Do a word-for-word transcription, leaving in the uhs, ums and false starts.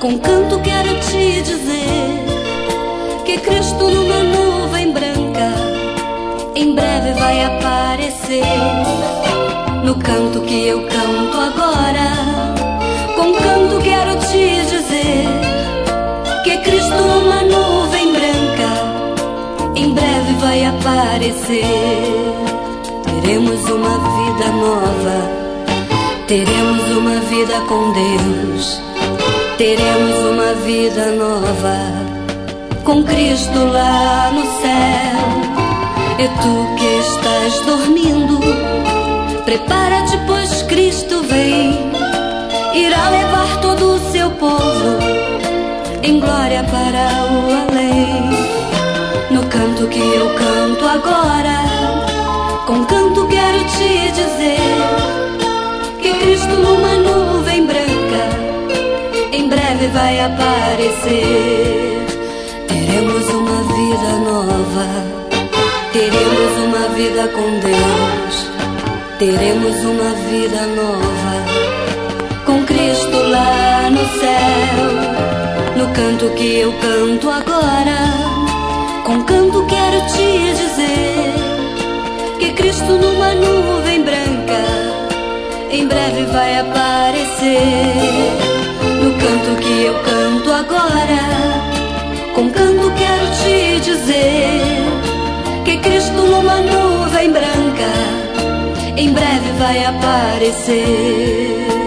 Com canto quero te dizer que Cristo numa nuvem branca em breve vai aparecer. No canto que eu canto agora, com canto quero te dizer que Cristo numa nuvem branca em breve vai aparecer. Teremos uma vida nova, teremos uma vida com Deus, teremos uma vida nova com Cristo lá no céu. E tu que estás dormindo, prepara-te, pois Cristo vem, irá levar todo o seu povo em glória para o além. No canto que eu canto agora, com canto quero te dizer que Cristo numa nuvem branca em breve vai aparecer. Teremos uma vida nova, teremos uma vida com Deus, teremos uma vida nova com Cristo lá no céu. No canto que eu canto agora, com canto quero te dizer que Cristo numa nuvem branca em breve vai aparecer. No canto que eu canto agora, com canto quero te dizer que Cristo numa nuvem branca em breve vai aparecer.